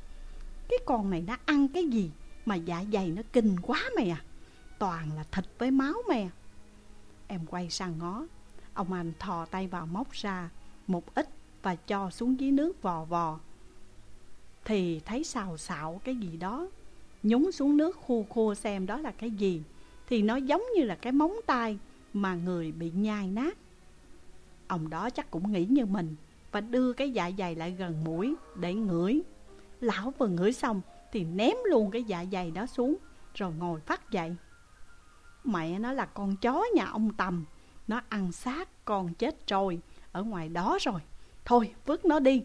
[SPEAKER 1] Cái con này nó ăn cái gì mà dạ dày nó kinh quá mày à, toàn là thịt với máu mè. Em quay sang ngó. Ông anh thò tay vào móc ra một ít và cho xuống dưới nước vò vò. Thì thấy xào xạo cái gì đó, nhúng xuống nước khua khua xem đó là cái gì. Thì nó giống như là cái móng tay mà người bị nhai nát. Ông đó chắc cũng nghĩ như mình và đưa cái dạ dày lại gần mũi để ngửi. Lão vừa ngửi xong thì ném luôn cái dạ dày đó xuống, rồi ngồi phắt dậy. Mẹ nó là con chó nhà ông Tầm, nó ăn xác con chết trôi ở ngoài đó rồi. Thôi vứt nó đi.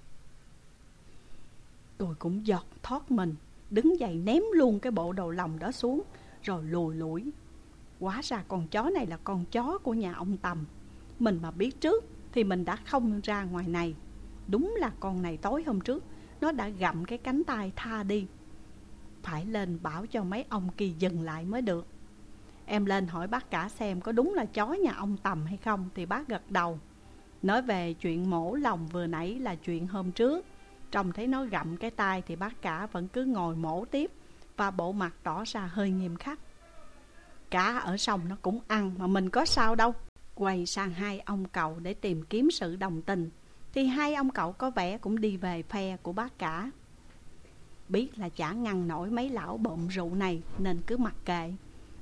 [SPEAKER 1] Tôi cũng giật thoát mình, đứng dậy ném luôn cái bộ đầu lòng đó xuống, rồi lùi lủi. Hóa ra con chó này là con chó của nhà ông Tầm. Mình mà biết trước thì mình đã không ra ngoài này. Đúng là con này tối hôm trước nó đã gặm cái cánh tay tha đi. Phải lên bảo cho mấy ông kia dừng lại mới được. Em lên hỏi bác cả xem có đúng là chó nhà ông Tầm hay không, thì bác gật đầu. Nói về chuyện mổ lòng vừa nãy là chuyện hôm trước. Trông thấy nó gặm cái tai thì bác cả vẫn cứ ngồi mổ tiếp, và bộ mặt tỏ ra hơi nghiêm khắc. Cá ở sông nó cũng ăn mà mình có sao đâu. Quay sang hai ông cậu để tìm kiếm sự đồng tình, thì hai ông cậu có vẻ cũng đi về phe của bác cả. Biết là chả ngăn nổi mấy lão bộm rượu này nên cứ mặc kệ.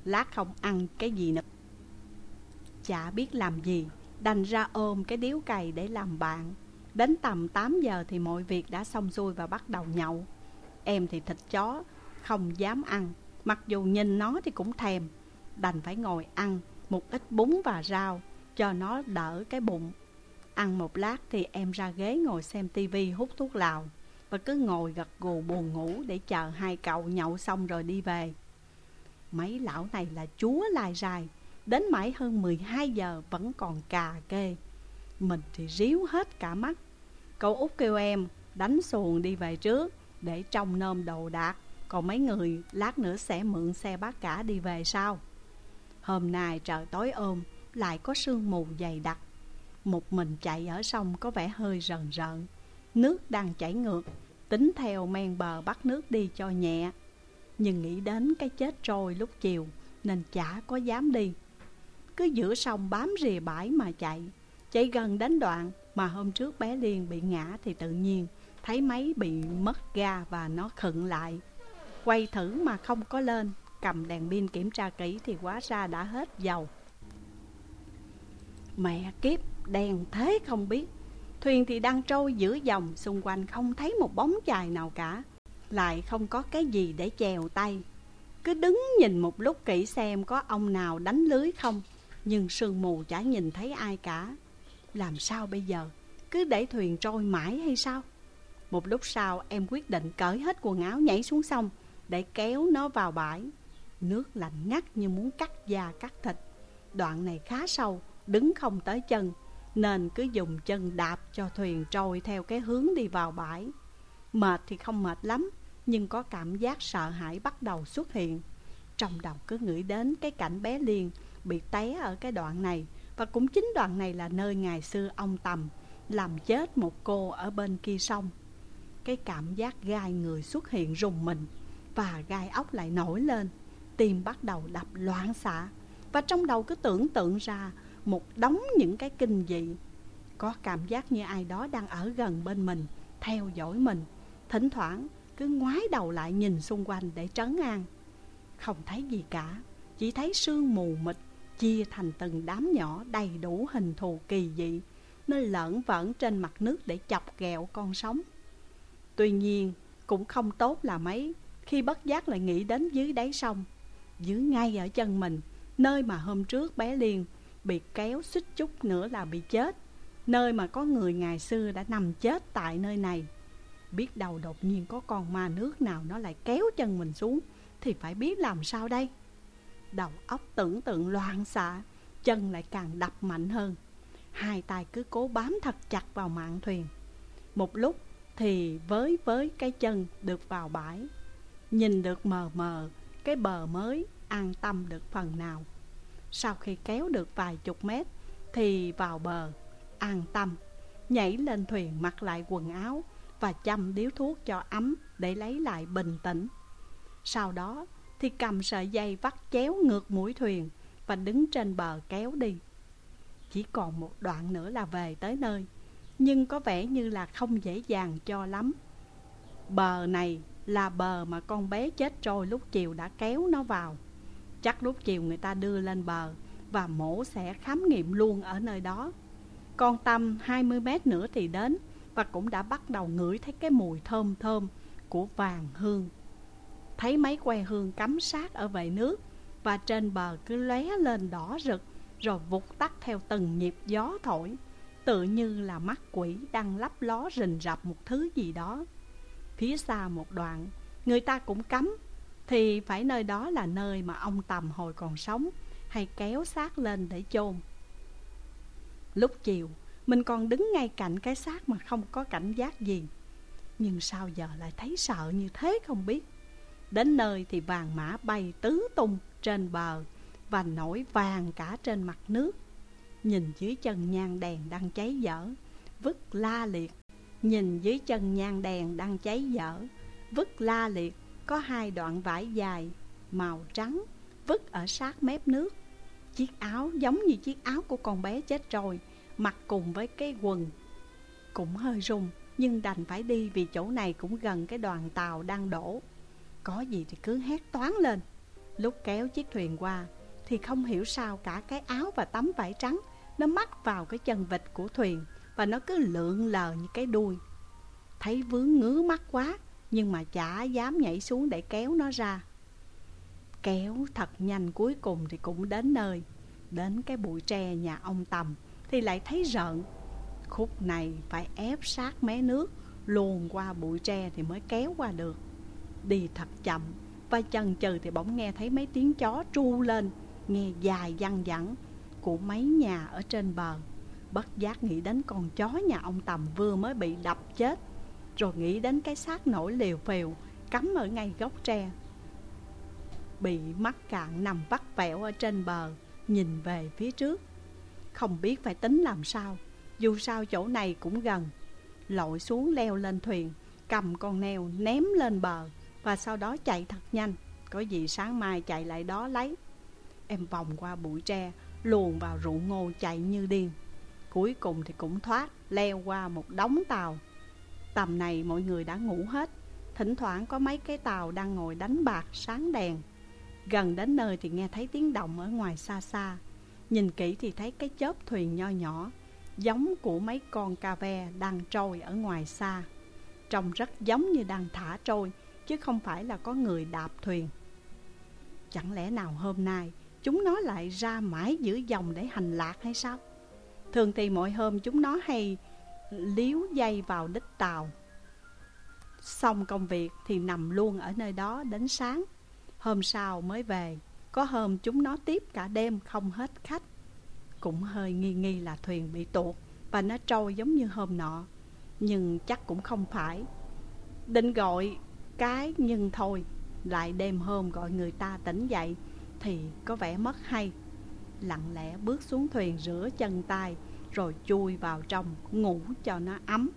[SPEAKER 1] lát không ăn cái gì nữa. Chả biết làm gì, đành ra ôm cái điếu cày để làm bạn. Đến tầm tám giờ thì mọi việc đã xong xuôi và bắt đầu nhậu. Em thì thịt chó không dám ăn, mặc dù nhìn nó thì cũng thèm. Đành phải ngồi ăn một ít bún và rau cho nó đỡ cái bụng. Ăn một lát thì em ra ghế ngồi xem tivi hút thuốc lào, và cứ ngồi gật gù buồn ngủ để chờ hai cậu nhậu xong rồi đi về. Mấy lão này là chúa lai rai, đến mãi hơn mười hai giờ vẫn còn cà kê. Mình thì ríu hết cả mắt. Cậu út kêu em đánh xuồng đi về trước để trông nom đồ đạc, còn mấy người lát nữa sẽ mượn xe bác cả đi về sau. Hôm nay trời tối ôm, lại có sương mù dày đặc. Một mình chạy ở sông có vẻ hơi rần rợn. Nước đang chảy ngược, tính theo men bờ bắt nước đi cho nhẹ. Nhưng nghĩ đến cái chết trôi lúc chiều nên chả có dám đi. Cứ giữa sông bám rìa bãi mà chạy. Chạy gần đến đoạn mà hôm trước bé Liên bị ngã thì tự nhiên thấy máy bị mất ga và nó khựng lại. Quay thử mà không có lên, cầm đèn pin kiểm tra kỹ thì hóa ra đã hết dầu. Mẹ kiếp, đèn thế không biết. Thuyền thì đang trôi giữa dòng, xung quanh không thấy một bóng chài nào cả, lại không có cái gì để chèo tay. Cứ đứng nhìn một lúc kỹ xem có ông nào đánh lưới không, nhưng sương mù chả nhìn thấy ai cả. Làm sao bây giờ? Cứ để thuyền trôi mãi hay sao? Một lúc sau em quyết định cởi hết quần áo nhảy xuống sông để kéo nó vào bãi. Nước lạnh ngắt như muốn cắt da cắt thịt. Đoạn này khá sâu, đứng không tới chân, nên cứ dùng chân đạp cho thuyền trôi theo cái hướng đi vào bãi. Mệt thì không mệt lắm, nhưng có cảm giác sợ hãi bắt đầu xuất hiện. Trong đầu cứ nghĩ đến cái cảnh bé Liên bị té ở cái đoạn này, và cũng chính đoạn này là nơi ngày xưa ông Tầm làm chết một cô ở bên kia sông. Cái cảm giác gai người xuất hiện rùng mình, và gai ốc lại nổi lên. Tim bắt đầu đập loạn xạ, và trong đầu cứ tưởng tượng ra một đống những cái kinh dị. Có cảm giác như ai đó đang ở gần bên mình, theo dõi mình. Thỉnh thoảng cứ ngoái đầu lại nhìn xung quanh để trấn an. Không thấy gì cả, chỉ thấy sương mù mịt chia thành từng đám nhỏ đầy đủ hình thù kỳ dị, nó lởn vởn trên mặt nước để chọc ghẹo con sóng. Tuy nhiên cũng không tốt là mấy, khi bất giác lại nghĩ đến dưới đáy sông, dưới ngay ở chân mình, nơi mà hôm trước bé Liên bị kéo suýt chút nữa là bị chết, nơi mà có người ngày xưa đã nằm chết tại nơi này. Biết đâu đột nhiên có con ma nước nào nó lại kéo chân mình xuống thì phải biết làm sao đây. Đầu óc tưởng tượng loạn xạ, chân lại càng đập mạnh hơn. Hai tay cứ cố bám thật chặt vào mạn thuyền. Một lúc thì với với cái chân được vào bãi, nhìn được mờ mờ cái bờ mới, an tâm được phần nào. Sau khi kéo được vài chục mét thì vào bờ, an tâm, nhảy lên thuyền mặc lại quần áo và châm điếu thuốc cho ấm để lấy lại bình tĩnh. Sau đó thì cầm sợi dây vắt chéo ngược mũi thuyền và đứng trên bờ kéo đi. Chỉ còn một đoạn nữa là về tới nơi, nhưng có vẻ như là không dễ dàng cho lắm. Bờ này là bờ mà con bé chết trôi lúc chiều đã kéo nó vào. Chắc lúc chiều người ta đưa lên bờ và mổ sẽ khám nghiệm luôn ở nơi đó. Còn tầm hai mươi mét nữa thì đến, và cũng đã bắt đầu ngửi thấy cái mùi thơm thơm của vàng hương. Thấy mấy que hương cắm sát ở vệ nước, và trên bờ cứ lóe lên đỏ rực, rồi vụt tắt theo từng nhịp gió thổi, tự như là mắt quỷ đang lấp ló rình rập một thứ gì đó. Phía xa một đoạn, người ta cũng cắm, thì phải nơi đó là nơi mà ông Tầm hồi còn sống hay kéo xác lên để chôn. Lúc chiều mình còn đứng ngay cạnh cái xác mà không có cảnh giác gì, nhưng sao giờ lại thấy sợ như thế không biết. Đến nơi thì vàng mã bay tứ tung trên bờ và nổi vàng cả trên mặt nước. Nhìn dưới chân nhang đèn đang cháy dở, vứt la liệt. Nhìn dưới chân nhang đèn đang cháy dở, vứt la liệt có hai đoạn vải dài màu trắng vứt ở sát mép nước. Chiếc áo giống như chiếc áo của con bé chết rồi, mặc cùng với cái quần. Cũng hơi run, nhưng đành phải đi vì chỗ này cũng gần cái đoàn tàu đang đổ. Có gì thì cứ hét toáng lên. Lúc kéo chiếc thuyền qua thì không hiểu sao cả cái áo và tấm vải trắng nó mắc vào cái chân vịt của thuyền, và nó cứ lượn lờ như cái đuôi. Thấy vướng ngứa mắt quá, nhưng mà chả dám nhảy xuống để kéo nó ra. Kéo thật nhanh, cuối cùng thì cũng đến nơi. Đến cái bụi tre nhà ông Tầm thì lại thấy rợn. Khúc này phải ép sát mé nước, luồn qua bụi tre thì mới kéo qua được. Đi thật chậm, và chần chừ thì bỗng nghe thấy mấy tiếng chó tru lên, nghe dài văng vẳng, của mấy nhà ở trên bờ. Bất giác nghĩ đến con chó nhà ông Tầm vừa mới bị đập chết, rồi nghĩ đến cái xác nổi liều phèo cắm ở ngay gốc tre, bị mắc cạn nằm vắt vẻo ở trên bờ, nhìn về phía trước. Không biết phải tính làm sao, dù sao chỗ này cũng gần. Lội xuống leo lên thuyền, cầm con neo ném lên bờ, và sau đó chạy thật nhanh, có gì sáng mai chạy lại đó lấy. Em vòng qua bụi tre, luồn vào ruộng ngô chạy như điên. Cuối cùng thì cũng thoát, leo qua một đống tàu. Tầm này mọi người đã ngủ hết, thỉnh thoảng có mấy cái tàu đang ngồi đánh bạc sáng đèn. Gần đến nơi thì nghe thấy tiếng động ở ngoài xa xa. Nhìn kỹ thì thấy cái chớp thuyền nho nhỏ, giống của mấy con ca ve đang trôi ở ngoài xa. Trông rất giống như đang thả trôi, chứ không phải là có người đạp thuyền. Chẳng lẽ nào hôm nay chúng nó lại ra mãi giữa dòng để hành lạc hay sao? Thường thì mỗi hôm chúng nó hay líu dây vào đích tàu, xong công việc thì nằm luôn ở nơi đó đến sáng. Hôm sau mới về. Có hôm chúng nó tiếp cả đêm không hết khách. Cũng hơi nghi nghi là thuyền bị tuột và nó trôi giống như hôm nọ, nhưng chắc cũng không phải. Định gọi cái nhưng thôi, lại đêm hôm gọi người ta tỉnh dậy thì có vẻ mất hay. Lặng lẽ bước xuống thuyền rửa chân tay, rồi chui vào trong ngủ cho nó ấm.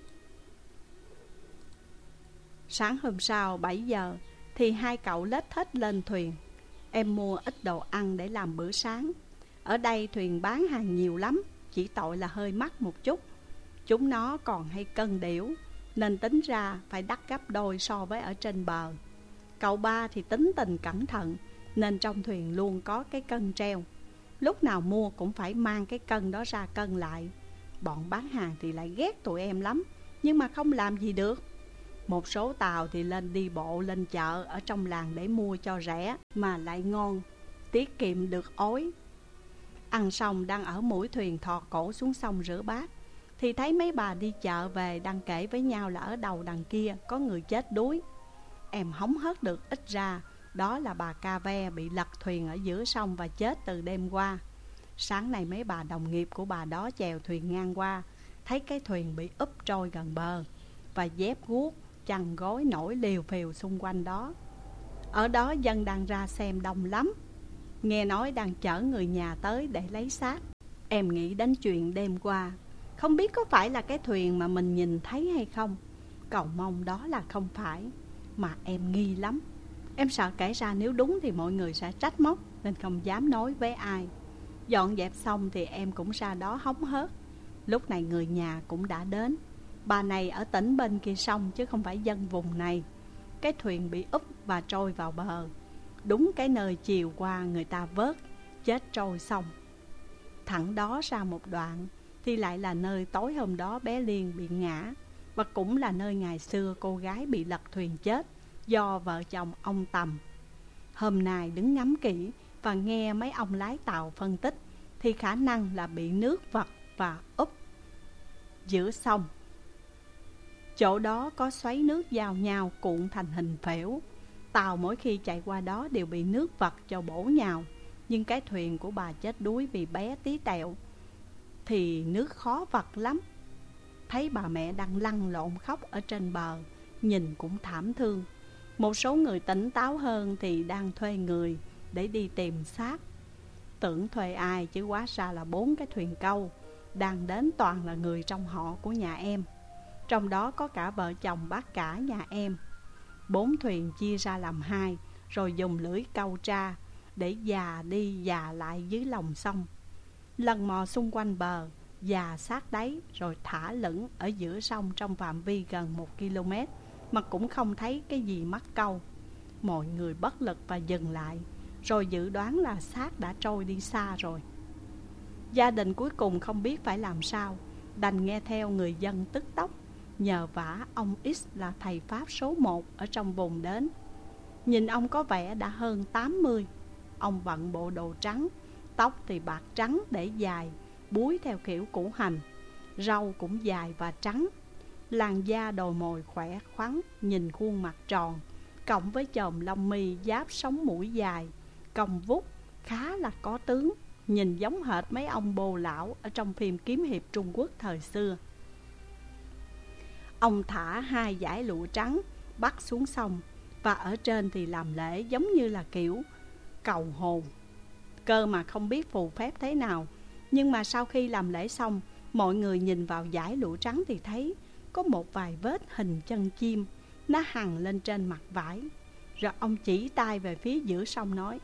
[SPEAKER 1] Sáng hôm sau bảy giờ thì hai cậu lết thết lên thuyền. Em mua ít đồ ăn để làm bữa sáng. Ở đây thuyền bán hàng nhiều lắm, chỉ tội là hơi mắc một chút. Chúng nó còn hay cân điểu, nên tính ra phải đắt gấp đôi so với ở trên bờ. Cậu ba thì tính tình cẩn thận, nên trong thuyền luôn có cái cân treo. Lúc nào mua cũng phải mang cái cân đó ra cân lại. Bọn bán hàng thì lại ghét tụi em lắm, nhưng mà không làm gì được. Một số tàu thì lên đi bộ lên chợ ở trong làng để mua cho rẻ mà lại ngon, tiết kiệm được ối. Ăn xong đang ở mũi thuyền thò cổ xuống sông rửa bát, thì thấy mấy bà đi chợ về đang kể với nhau là ở đầu đằng kia có người chết đuối. Em hóng hớt được ít ra, đó là bà ca ve bị lật thuyền ở giữa sông và chết từ đêm qua. Sáng nay mấy bà đồng nghiệp của bà đó chèo thuyền ngang qua, thấy cái thuyền bị úp trôi gần bờ, và dép guốc, chăn gối nổi liều phìu xung quanh đó. Ở đó dân đang ra xem đông lắm. Nghe nói đang chở người nhà tới để lấy xác. Em nghĩ đến chuyện đêm qua, không biết có phải là cái thuyền mà mình nhìn thấy hay không. Cầu mong đó là không phải, mà em nghi lắm. Em sợ kể ra nếu đúng thì mọi người sẽ trách móc, nên không dám nói với ai. Dọn dẹp xong thì em cũng ra đó hóng hớt. Lúc này người nhà cũng đã đến. Bà này ở tỉnh bên kia sông chứ không phải dân vùng này. Cái thuyền bị úp và trôi vào bờ, đúng cái nơi chiều qua người ta vớt chết trôi xong. Thẳng đó ra một đoạn thì lại là nơi tối hôm đó bé Liên bị ngã, và cũng là nơi ngày xưa cô gái bị lật thuyền chết do vợ chồng ông Tầm. Hôm nay đứng ngắm kỹ và nghe mấy ông lái tàu phân tích thì khả năng là bị nước vật và úp giữa sông. Chỗ đó có xoáy nước giao nhau cuộn thành hình phễu. Tàu mỗi khi chạy qua đó đều bị nước vật cho bổ nhào. Nhưng cái thuyền của bà chết đuối vì bé tí tẹo thì nước khó vật lắm. Thấy bà mẹ đang lăn lộn khóc ở trên bờ, nhìn cũng thảm thương. Một số người tỉnh táo hơn thì đang thuê người để đi tìm xác. Tưởng thuê ai chứ hóa ra là bốn cái thuyền câu đang đến toàn là người trong họ của nhà em. Trong đó có cả vợ chồng bác cả nhà em. Bốn thuyền chia ra làm hai, rồi dùng lưỡi câu tra để dà đi dà lại dưới lòng sông. Lần mò xung quanh bờ, dà sát đáy, rồi thả lửng ở giữa sông trong phạm vi gần một ki lô mét, mà cũng không thấy cái gì mắc câu. Mọi người bất lực và dừng lại, rồi dự đoán là xác đã trôi đi xa rồi. Gia đình cuối cùng không biết phải làm sao, đành nghe theo người dân tức tốc. Nhờ vả ông X là thầy Pháp số một ở trong vùng đến. Nhìn ông có vẻ đã hơn tám mươi. Ông bận bộ đồ trắng, tóc thì bạc trắng để dài, búi theo kiểu củ hành. Râu cũng dài và trắng. Làn da đồi mồi khỏe khoắn, nhìn khuôn mặt tròn, cộng với chòm lông mi giáp sống mũi dài, cong vút, khá là có tướng. Nhìn giống hệt mấy ông bồ lão ở trong phim kiếm hiệp Trung Quốc thời xưa. Ông thả hai dải lụa trắng bắt xuống sông, và ở trên thì làm lễ giống như là kiểu cầu hồn. Cơ mà không biết phù phép thế nào, nhưng mà sau khi làm lễ xong, mọi người nhìn vào dải lụa trắng thì thấy có một vài vết hình chân chim nó hằn lên trên mặt vải. Rồi ông chỉ tay về phía giữa sông nói: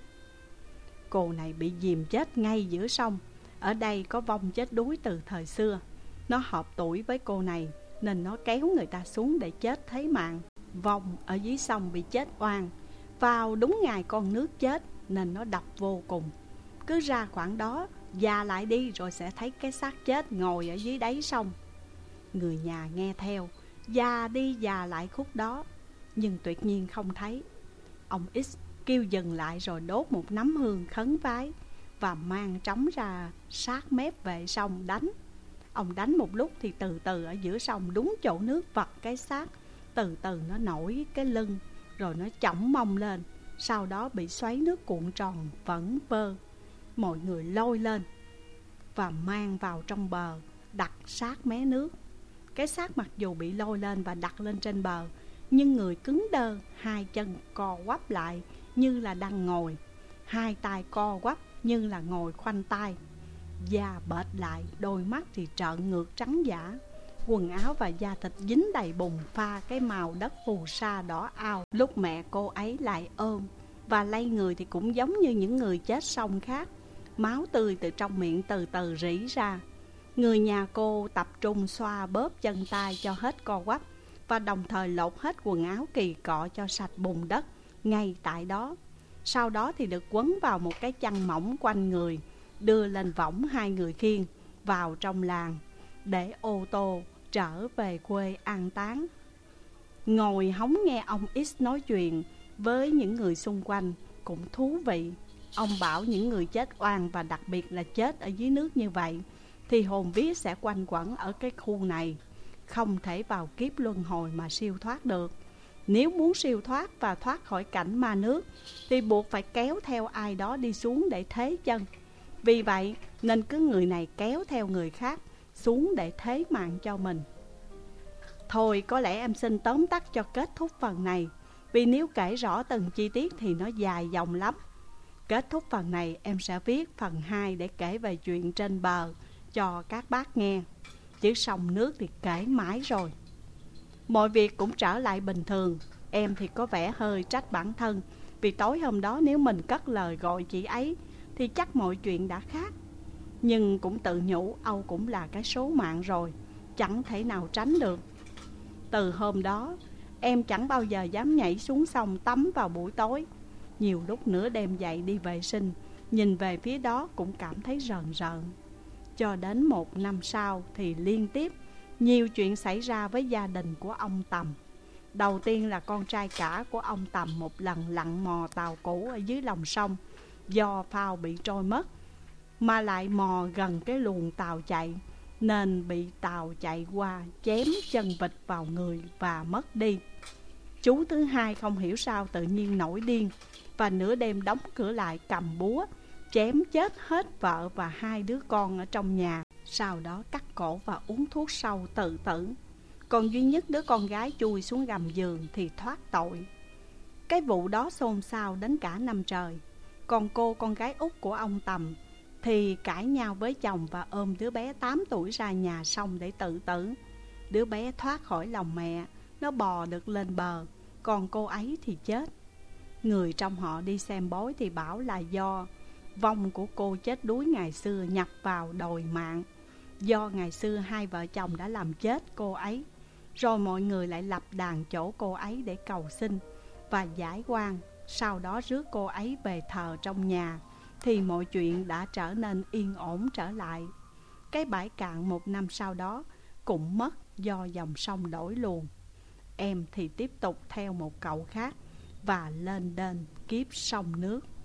[SPEAKER 1] cô này bị dìm chết ngay giữa sông. Ở đây có vong chết đuối từ thời xưa. Nó hợp tuổi với cô này nên nó kéo người ta xuống để chết thế mạng. Vong ở dưới sông bị chết oan, vào đúng ngày con nước chết nên nó độc vô cùng. Cứ ra khoảng đó già lại đi rồi sẽ thấy cái xác chết ngồi ở dưới đáy sông. Người nhà nghe theo, già đi già lại khúc đó, nhưng tuyệt nhiên không thấy. Ông X kêu dừng lại rồi đốt một nắm hương khấn vái, và mang trống ra sát mép vệ sông đánh. Ông đánh một lúc thì từ từ ở giữa sông đúng chỗ nước vật cái xác. Từ từ nó nổi cái lưng, rồi nó chỏng mông lên. Sau đó bị xoáy nước cuộn tròn vẫn vơ. Mọi người lôi lên và mang vào trong bờ, đặt sát mé nước. Cái xác mặc dù bị lôi lên và đặt lên trên bờ, nhưng người cứng đơ, hai chân co quắp lại như là đang ngồi, hai tay co quắp như là ngồi khoanh tay. Da bệt lại, đôi mắt thì trợn ngược trắng giả. Quần áo và da thịt dính đầy bùn pha cái màu đất phù sa đỏ ao. Lúc mẹ cô ấy lại ôm và lay người thì cũng giống như những người chết xong khác. Máu tươi từ trong miệng từ từ rỉ ra. Người nhà cô tập trung xoa bóp chân tay cho hết co quắp, và đồng thời lột hết quần áo kỳ cọ cho sạch bùn đất ngay tại đó. Sau đó thì được quấn vào một cái chăn mỏng quanh người, đưa lên võng hai người khiêng vào trong làng để ô tô trở về quê an táng. Ngồi hóng nghe ông X nói chuyện với những người xung quanh cũng thú vị. Ông bảo những người chết oan và đặc biệt là chết ở dưới nước như vậy thì hồn vía sẽ quanh quẩn ở cái khu này, không thể vào kiếp luân hồi mà siêu thoát được. Nếu muốn siêu thoát và thoát khỏi cảnh ma nước thì buộc phải kéo theo ai đó đi xuống để thế chân. Vì vậy nên cứ người này kéo theo người khác xuống để thế mạng cho mình. Thôi có lẽ em xin tóm tắt cho kết thúc phần này, vì nếu kể rõ từng chi tiết thì nó dài dòng lắm. Kết thúc phần này em sẽ viết phần hai để kể về chuyện trên bờ cho các bác nghe, chứ sông nước thì kể mãi rồi. Mọi việc cũng trở lại bình thường. Em thì có vẻ hơi trách bản thân, vì tối hôm đó nếu mình cất lời gọi chị ấy thì chắc mọi chuyện đã khác. Nhưng cũng tự nhủ Âu cũng là cái số mạng rồi, chẳng thể nào tránh được. Từ hôm đó em chẳng bao giờ dám nhảy xuống sông tắm vào buổi tối. Nhiều lúc nửa đêm dậy đi vệ sinh, nhìn về phía đó cũng cảm thấy rờn rợn. Cho đến một năm sau thì liên tiếp nhiều chuyện xảy ra với gia đình của ông Tầm. Đầu tiên là con trai cả của ông Tầm một lần lặn mò tàu cũ ở dưới lòng sông, do phao bị trôi mất, mà lại mò gần cái luồng tàu chạy, nên bị tàu chạy qua chém chân vịt vào người và mất đi. Chú thứ hai không hiểu sao tự nhiên nổi điên, và nửa đêm đóng cửa lại cầm búa chém chết hết vợ và hai đứa con ở trong nhà. Sau đó cắt cổ và uống thuốc sâu tự tử. Còn duy nhất đứa con gái chui xuống gầm giường thì thoát tội. Cái vụ đó xôn xao đến cả năm trời. Còn cô con gái út của ông Tầm thì cãi nhau với chồng và ôm đứa bé tám tuổi ra nhà sông để tự tử. Đứa bé thoát khỏi lòng mẹ, nó bò được lên bờ, còn cô ấy thì chết. Người trong họ đi xem bói thì bảo là do vong của cô chết đuối ngày xưa nhập vào đòi mạng. Do ngày xưa hai vợ chồng đã làm chết cô ấy, rồi mọi người lại lập đàn chỗ cô ấy để cầu xin. và giải oan, sau đó rước cô ấy về thờ trong nhà, thì mọi chuyện đã trở nên yên ổn trở lại. Cái bãi cạn một năm sau đó cũng mất do dòng sông đổi luồng. Em thì tiếp tục theo một cậu khác và lên đên kiếp sông nước.